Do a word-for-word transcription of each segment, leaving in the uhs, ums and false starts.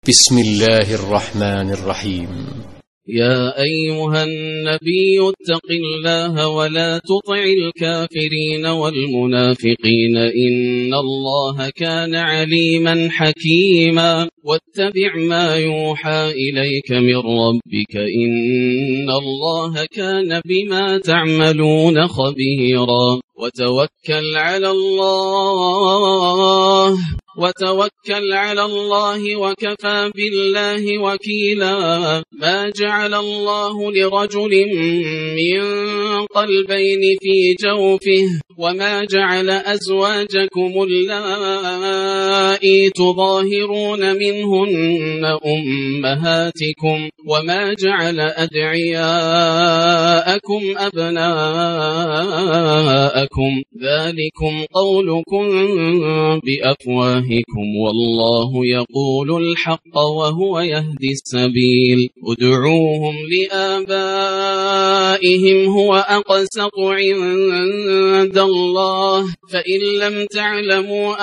بسم الله الرحمن الرحيم. يا أيها النبي اتق الله ولا تطع الكافرين والمنافقين إن الله كان عليما حكيما واتبع ما يوحى إليك من ربك إن الله كان بما تعملون خبيرا وتوكل على الله وتوكل على الله وكفى بالله وكيلا ما جعل الله لرجل من قلبين في جوفه وما جعل أزواجكم اللائي تظاهرون منهن أمهاتكم وما جعل أدعياءكم أبناءكم ذلكم قولكم بأفواهكم والله يقول الحق وهو يهدي السبيل ادعوهم لآبائهم هو أقسط عند الله فإن لم تعلموا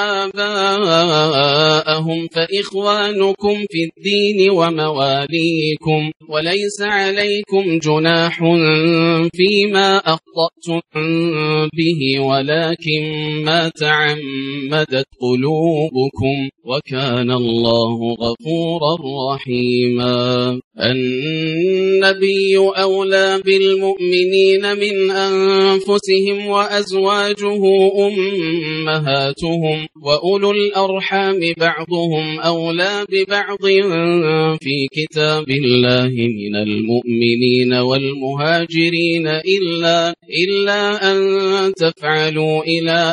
آباءهم فإخوانكم في الدين ومواليكم وليس عليكم جناح فيما أخطأتم به ولكن ما تعمدت قلوبكم وكان الله غفورا رحيما. النبي أولى بالمؤمنين من أنفسهم وأزواجه أمهاتهم وأولو الأرحام بعضهم أولى ببعض في كتاب الله من المؤمنين والمهاجرين إلا, إلا أن تفعلوا إلى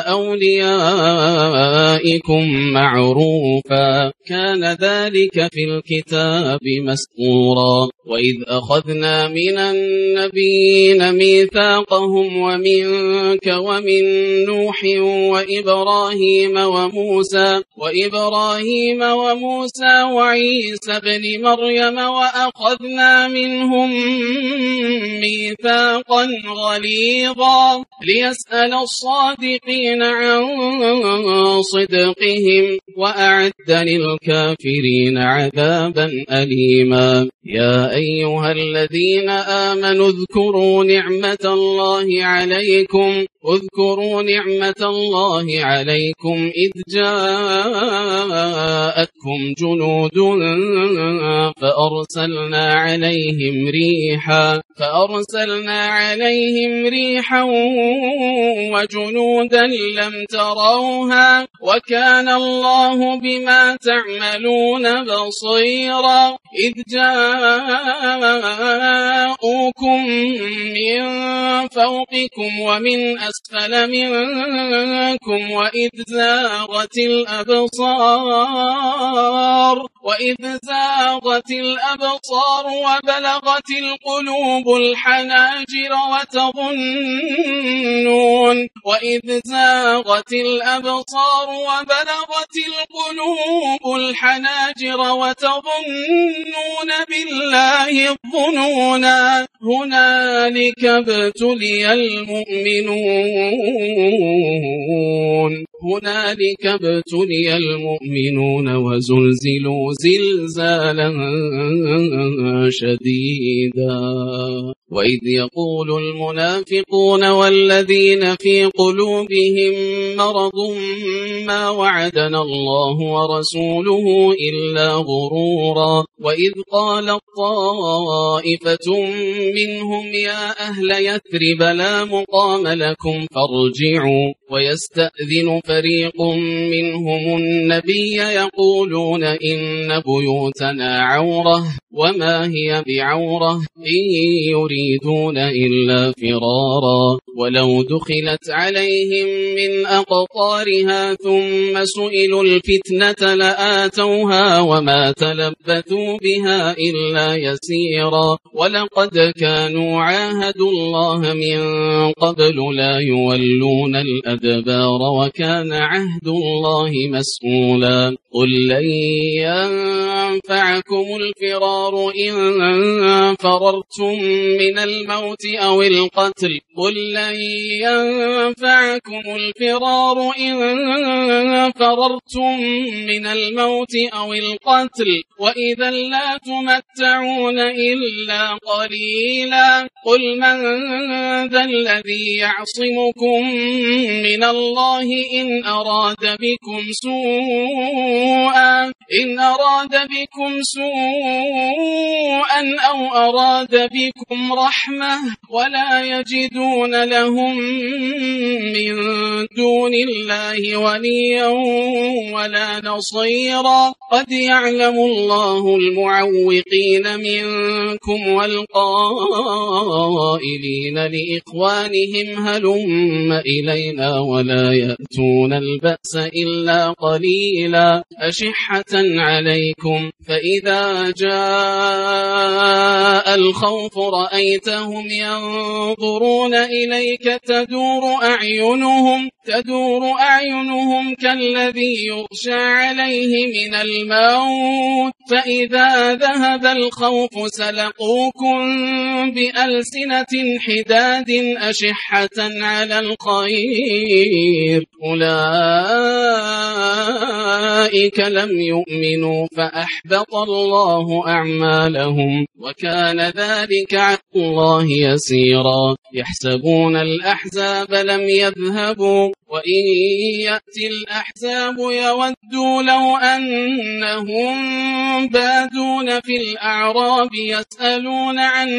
أوليائكم معروفا كان ذلك في الكتاب مسطورا. وإذ أخذنا من النبيين ميثاقهم ومنك ومن نوح وإبراهيم وموسى وإبراهيم وموسى وعيسى بن مريم وأخذنا منهم ميثاقا غليظا ليسأل الصادقين عن صدقهم وأعد للكافرين عذابا أليما. يا أيها الذين آمنوا اذكروا نعمة الله عليكم اذكروا نعمة الله عليكم إذ جاءتكم جنود فأرسلنا عليهم ريحا فأرسلنا عليهم ريحا وجنودا لم تروها وكان الله بما تعملون بصيرا. إذ جاءوكم من فوقكم ومن أسفل منكم وإذ زاغت الأبصار وإذ زاغت الأبصار وبلغت القلوب الحناجر وتظنون وإذ زاغت الأبصار وبلغت القلوب الحناجر وتظنون بالله الظنونا هنالك ابتلي المؤمنون هنالك ابتلي المؤمنون وزلزلوا زلزالا شديدا. وإذ يقول المنافقون والذين في قلوبهم مرض ما وعدنا الله ورسوله إلا غرورا. وإذ قالت طائفة منهم يا أهل يثرب لا مقام لكم فارجعوا ويستأذن فريق منهم النبي يقولون إن بيوتنا عورة وما هي بعورة إن يريدون إلا فرارا ولو دخلت عليهم من أقطارها ثم سئلوا الفتنة لآتوها وما تلبثوا بها إلا يسيرا. ولقد كانوا عاهدوا الله من قبل لا يولون الأدبار وكان عهد الله مسؤولا. قل لن ينفعكم الفرار إن فررتم من الموت أو القتل قل لن ينفعكم الفرار إن فررتم من الموت أو القتل وإذا لا تمتعون إلا قليلا قل من ذا الذي يعصمكم من الله إن أراد بكم سوءا إن أراد بكم سوءا أو أراد بكم رحمة ولا يجدون لهم من دون الله وليا ولا نصيرا قد يعلم الله المعوقين منكم والقائلين لإخوانهم هلم إلينا ولا يأتون البأس إلا قليلا أشحة عليكم فإذا جاء الخوف رأيتهم ينظرون إليك تدور أعينهم تدور أعينهم كالذي يغشى عليه من الموت فإذا ذهب الخوف سلقوكم بألسنة حداد أشحة على الخير أولئك لم يؤمنوا فأحبط الله أعمالهم وكان ذلك على الله يسيرا يحسبون الأحزاب لم يذهبوا وإن يأتي الأحزاب يودوا لو أنهم بادون في الأعراب يسألون عن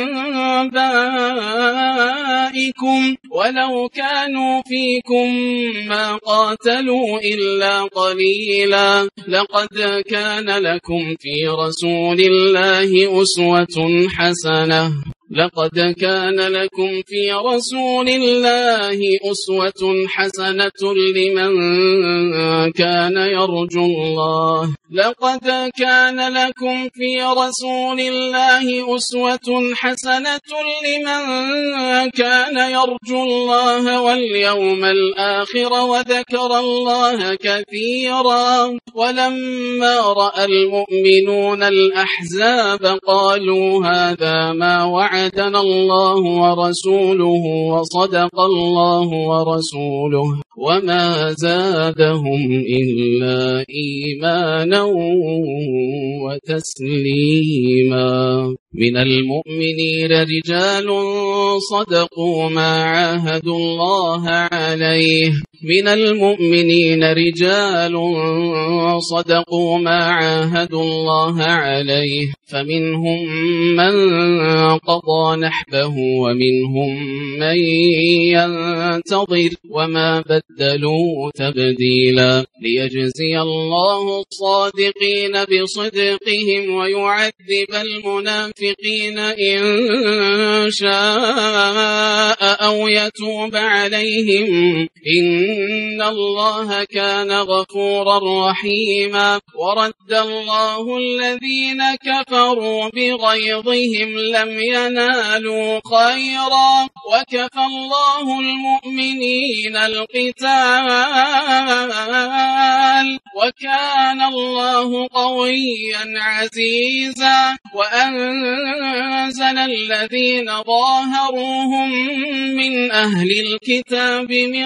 أنبائكم ولو كانوا فيكم ما قاتلوا إلا قليلا لقد كان لكم في رسول الله أسوة حسنة لقد كان لكم في رسول الله أسوة حسنة لمن كان يرجو الله لقد كان لكم في رسول الله أسوة حسنة لمن كان يرجو الله واليوم الآخر وذكر الله كثيرا ولما رأى المؤمنون الأحزاب قالوا هذا ما وعدنا الله ورسوله وصدق الله ورسوله وما زادهم إلا إيمانا وتسليما من المؤمنين رجال صدقوا ما عاهدوا الله عليه من المؤمنين رجال صدقوا ما عاهدوا الله عليه فمنهم من قضى نحبه ومنهم من ينتظر وما بدلوا تبديلا ليجزي الله الصادقين بصدقهم ويعذب المنافقين إن شاء أو يتوب عليهم إن الله كان غفورا رحيما ورد الله الذين كفروا بغيظهم لم ينالوا خيرا وكفى الله المؤمنين القتال وكان الله قويا عزيزا وأنزل الذين ظاهروهم من أهل الكتاب من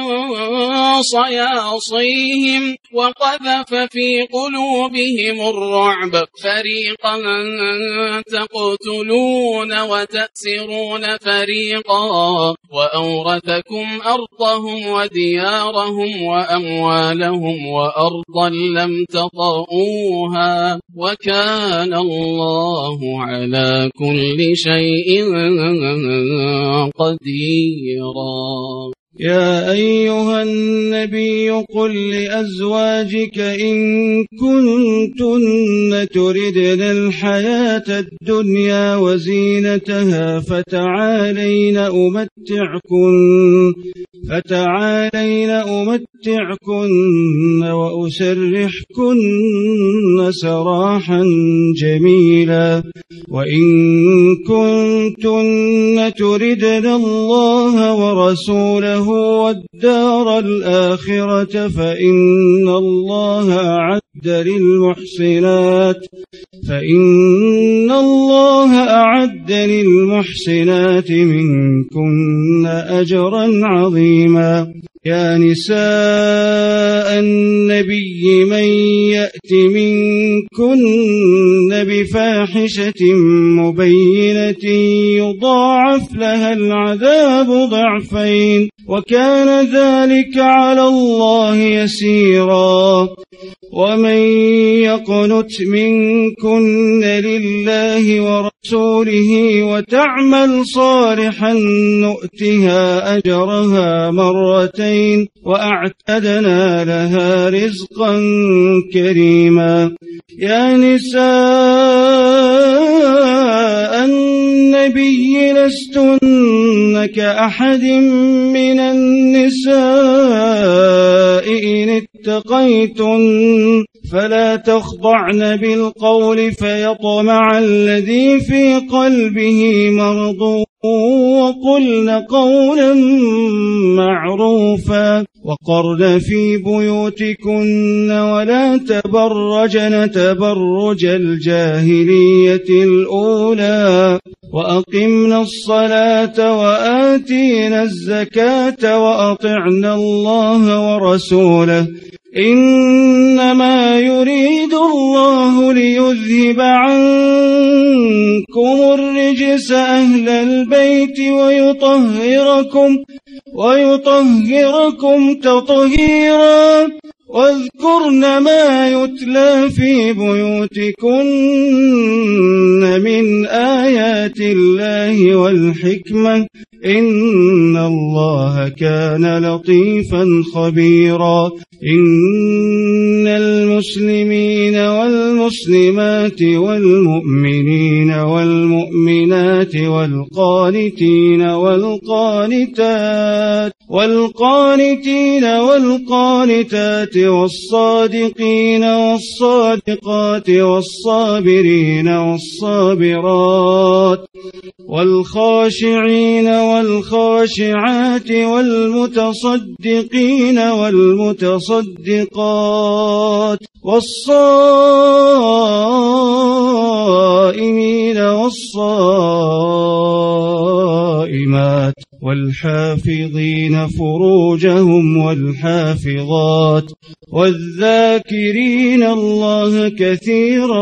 صياصيهم وقذف في قلوبهم الرعب فريقا تقتلون وتأسرون فريقا وأورثكم أرضهم وديارهم وأموالهم وأرضا لم تطئوها وكان الله على كل شيء قديرا يا أيها النبي قل لأزواجك إن كنتن تردن الحياة الدنيا وزينتها فتعالين أمتعكن فتعالين أمتعكن وأسرحكن سراحا جميلا وإن كنتن تردن الله ورسوله والدار الآخرة فإن الله أعد للمحسنات فإن الله أعد للمحسنات منكن أجرا عظيما. يا نساء النبي من يأت منكن بفاحشة مبينة يضاعف لها العذاب ضعفين وكان ذلك على الله يسيرا. ومن يقنت منكن لله ورسوله وتعمل صالحا نؤتها أجرها مرتين وأعتدنا لها رزقا كريما. يا نساء النبي لستن كأحد من النساء إن اتقيتن فلا تخضعن بالقول فيطمع الذي في قلبه مرض وقلن قولا معروفا وقرن في بيوتكن ولا تبرجن تبرج الجاهلية الأولى وأقمنا الصلاة وآتينا الزكاة وأطعنا الله ورسوله إنما يريد الله ليذهب عنكم الرجس أهل البيت ويطهركم ويطهركم تطهيرا. واذكرن ما يتلى في بيوتكن من آيات الله والحكمة إن الله كان لطيفا خبيرا. إن المسلمين والمسلمات والمؤمنين والمؤمنات والقانتين والقانتات والقانتين والقانتات والصادقين والصادقات والصابرين والصابرات والخاشعين والخاشعات والمتصدقين والمتصدقات والصائمين والصائمات والحافظين فروجهم والحافظات والذاكرين الله كثيرا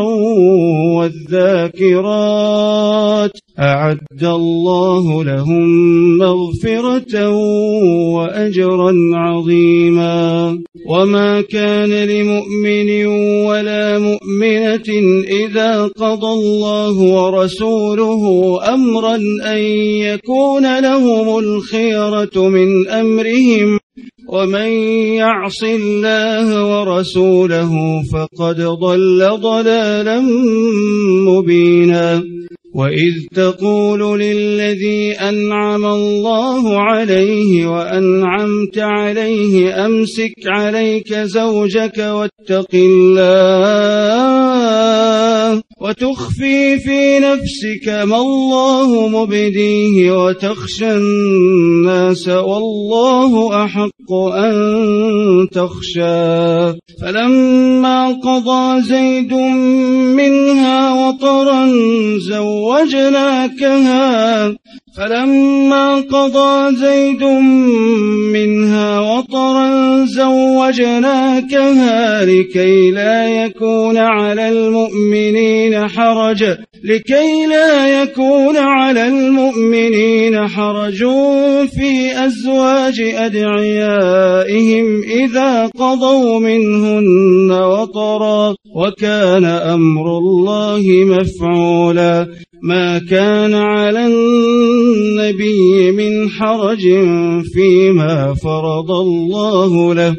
والذاكرات أعد الله لهم مغفرة وأجرا عظيما. وما كان لمؤمن ولا مؤمنة إذا قضى الله ورسوله أمرا أن يكون لهم الخيرة من أمرهم ومن يعص الله ورسوله فقد ضل ضلالا مبينا. وإذ تقول للذي أنعم الله عليه وأنعمت عليه أمسك عليك زوجك واتق الله وتخفي في نفسك ما الله مبديه وتخشى الناس والله أحق أن تخشى. فلما قضى زيد منها وطرا زوجناكها فلما قضى زيد منها وطرا زوجناكها لكي لا يكون على المؤمنين حرج لكي لا يكون على المؤمنين حرج في أزواج أدعيائهم إذا قضوا منهن وطرا وكان أمر الله مفعولا. ما كان على النبي من حرج فيما فرض الله له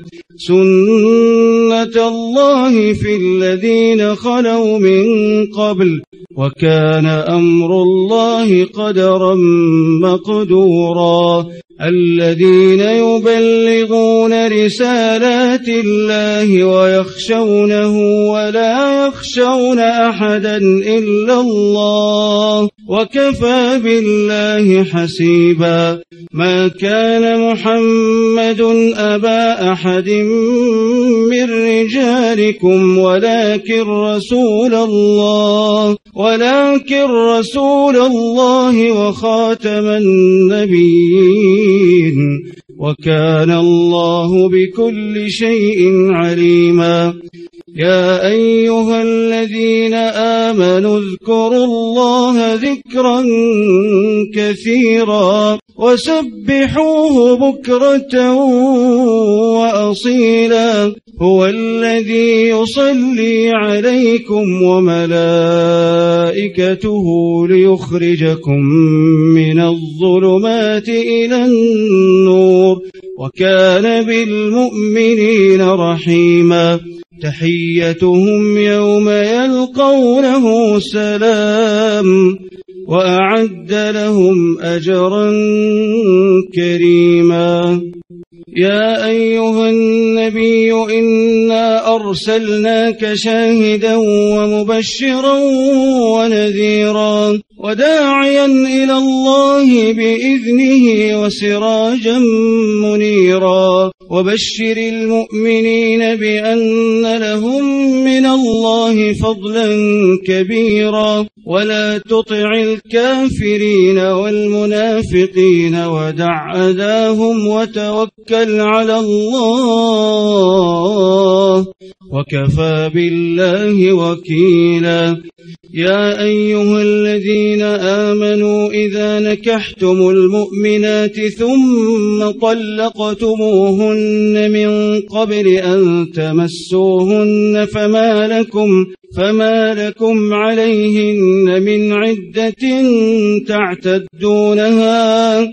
سنة الله في الذين خلوا من قبل وكان أمر الله قدرا مقدورا. الذين يبلغون رسالات الله ويخشونه ولا يخشون أحدا إلا الله وكفى بالله حسيبا. ما كان محمد أبا أحد من رجالكم ولكن رسول الله ولكن رسول الله وخاتم النبيين وكان الله بكل شيء عليما. يا أيها الذين آمنوا اذكروا الله ذكرا كثيرا وسبحوه بكرة وأصيلا. هو الذي يصلي عليكم وملائكته ليخرجكم من الظلمات إلى النور وكان بالمؤمنين رحيما. تحيتهم يوم يلقونه سلام وأعد لهم أجرا كريما. يا أيها النبي إنا أرسلناك شاهدا ومبشرا ونذيرا وداعيا إلى الله بإذنه وسراجا منيرا. وبشر المؤمنين بأن لهم من الله فضلا كبيرا ولا تطع الكافرين والمنافقين ودع أذاهم وتوكل على الله وكفى بالله وكيلا. يا أيها الذين آمنوا إذا نكحتم المؤمنات ثم طلقتموهن من قبل أن تمسوهن فما لكم فما لكم عليهن من عدة تعتدونها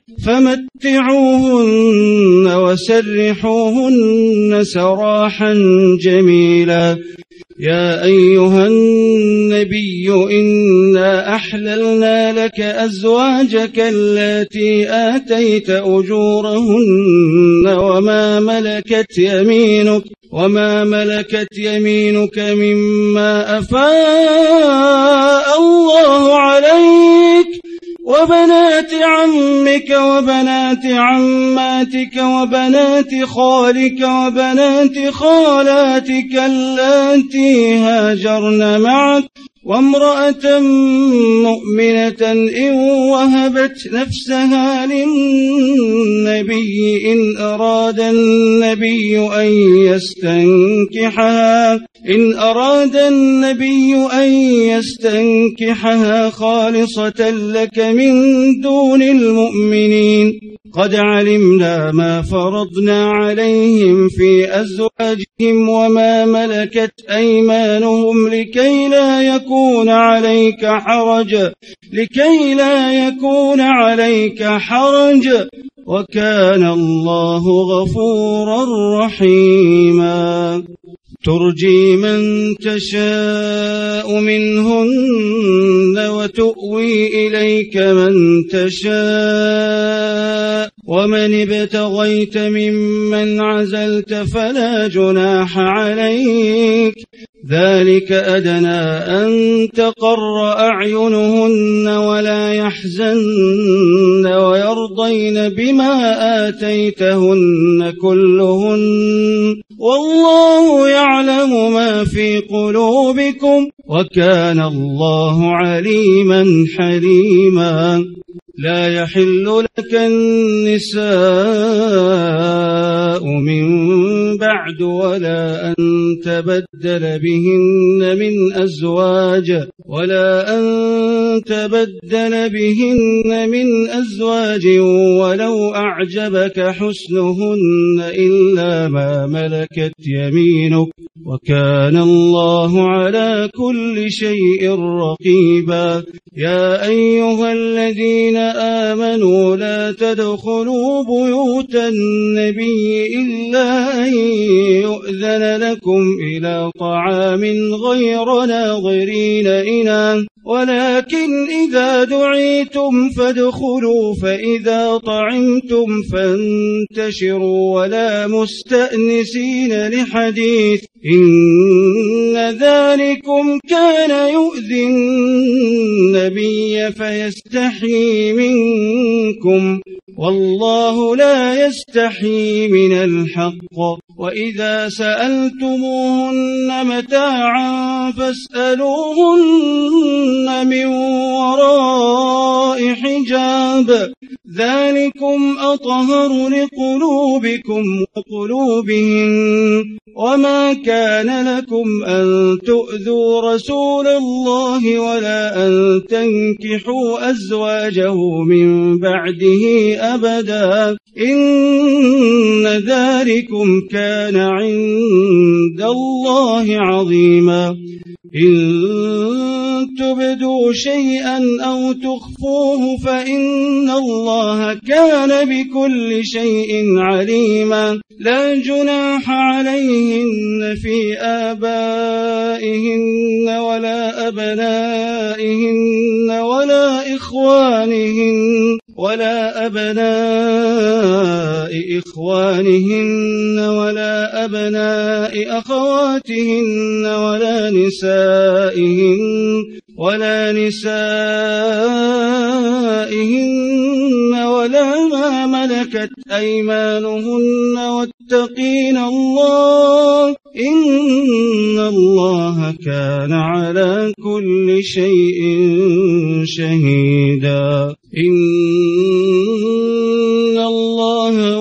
فمتعوهن وسرحوهن سراحا جميلا. يا أيها النبي إنا أحللنا لك أزواجك التي آتيت أجورهن وما ملكت يمينك وما ملكت يمينك مما أفاء الله عليك وبنات عمك وبنات عماتك وبنات خالك وبنات خالاتك اللاتي هاجرن معك وامرأة مؤمنة إن وهبت نفسها للنبي إن أراد النبي أن يستنكحها إن أراد النبي أن يستنكحها خالصة لك من دون المؤمنين. قد علمنا ما فرضنا عليهم في أزواجهم وما ملكت أيمانهم لكي لا يكون عليك حرج لكي لا يكون عليك حرج وكان الله غفورا رحيما. ترجي من تشاء منهن وتؤوي إليك من تشاء ومن ابتغيت ممن عزلت فلا جناح عليك ذلك أدنى أن تقر أعينهن ولا يحزن ويرضين بما آتيتهن كلهن والله يعلم ما في قلوبكم وكان الله عليما حليما. لا يحل لك النساء من بعد ولا أن تبدل بهن من أزواج ولا أن تبدل بهن من أزواج ولو أعجبك حسنهن إلا ما ملكت يمينك وكان الله على كل شيء رقيبا. يا أيها الذين آمنوا لا تدخلوا بيوت النبي إلا أن يؤذن لكم إلى طعام غير ناظرين إناه ولكن إذا دعيتم فادخلوا فإذا طعمتم فانتشروا ولا مستأنسين لحديث إن ذلكم كان يؤذي النبي فيستحيي منكم والله لا يستحيي من الحق وإذا سألتموهن متاعا فاسألوهن من وراء حجاب ذلكم أطهر لقلوبكم وقلوبهم وما كان لكم أن تؤذوا رسول الله ولا أن تنكحوا أزواجه من بعده أبدا إن ذلكم كان عند الله عظيما إن تبدوا شيئا أو تخفوه فإن الله كان بكل شيء عليما لا جناح عليهن في آبائهن ولا أبنائهن ولا إخوانهن ولا أبناء إخوانهن ولا أبناء أخواتهن ولا نسائهن ولا نسائهن ولا ما ملكت أيمانهن واتقين الله إن الله كان على كل شيء شهيدا إن الله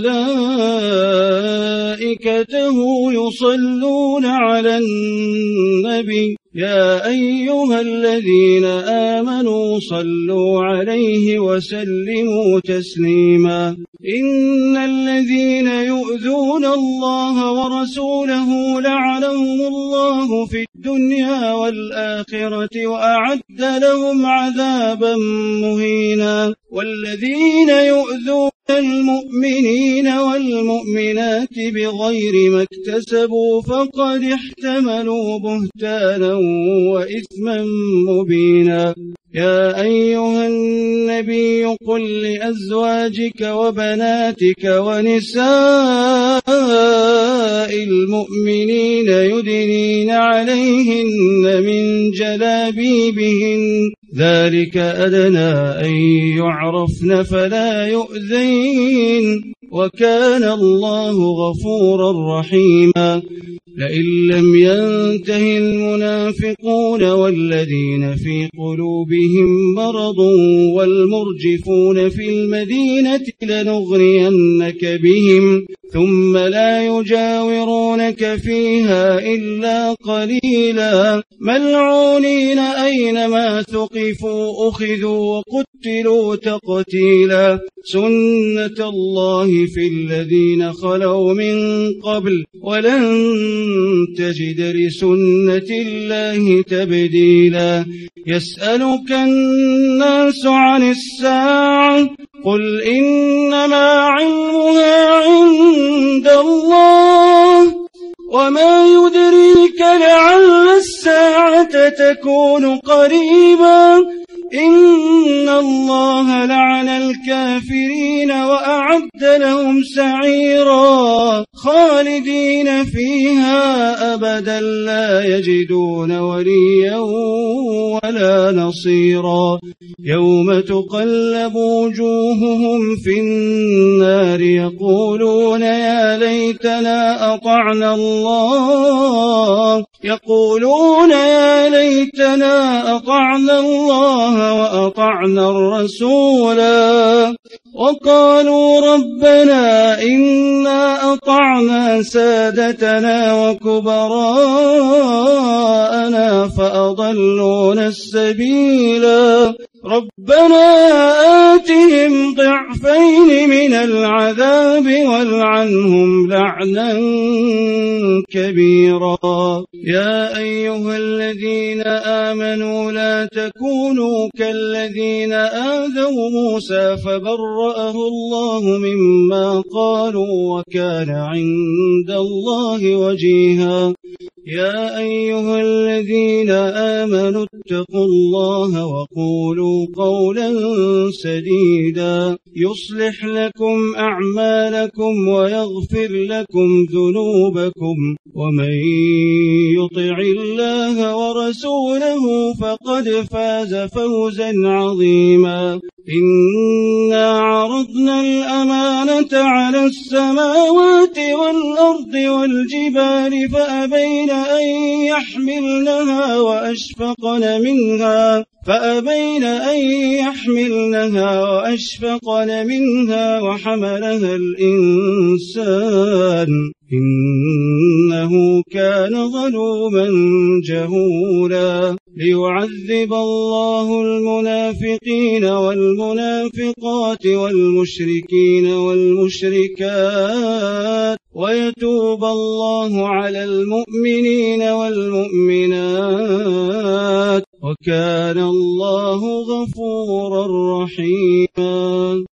وملائكته يصلون على النبي يا أيها الذين آمنوا صلوا عليه وسلموا تسليما إن الذين يؤذون الله ورسوله لعنهم الله في الدنيا والآخرة وأعد لهم عذابا مهينا والذين يؤذون المؤمنين والمؤمنات بغير ما اكتسبوا فقد احتملوا بهتانا وإثما مبينا يا أيها النبي قل لأزواجك وبناتك ونساء المؤمنين يدنين عليهن من جلابيبهن ذلك أدنى أن يعرفن فلا يؤذين وكان الله غفورا رحيما لئن لم ينته المنافقون والذين في قلوبهم مرض والمرجفون في المدينة لنغرينك بهم ثم لا يجاورونك فيها إلا قليلا ملعونين أينما ثقفوا أخذوا وقتلوا تقتيلا سنة الله في الذين خلوا من قبل ولن تجد لسنة الله تبديلا يسألك الناس عن الساعة قل إنما علمها عند الله وما يدريك لعل الساعة تكون قريبا إن الله لعن الكافرين وأعد لهم سعيرا خالدين فيها أبدا لا يجدون وليا ولا نصيرا يوم تقلب وجوههم في النار يقولون يا ليتنا أطعنا الله يقولون يا ليتنا أطعنا الله وأطعنا الرسولا وقالوا ربنا إنا أطعنا سادتنا وكبراءنا فأضلونا السبيلا ربنا آتهم ضعفين من العذاب والعنهم لعنا كبيرا يا أيها الذين آمنوا لا تكونوا كالذين آذوا موسى فبرأه الله مما قالوا وكان عند الله وجيها يا أيها الذين آمنوا اتقوا الله وقولوا قولا سديدا يصلح لكم أعمالكم ويغفر لكم ذنوبكم ومن يطع الله ورسوله فقد فاز فوزا عظيما إنا عرضنا الأمانة على السماوات والأرض والجبال فأبين أن يحملنها وأشفقن منها فأبين أن يحملنها وأشفقن منها وحملها الإنسان إنه كان ظلوما جهولا ليعذب الله المنافقين والمنافقات والمشركين والمشركات ويتوب الله على المؤمنين والمؤمنات وكان الله غفورا رحيما.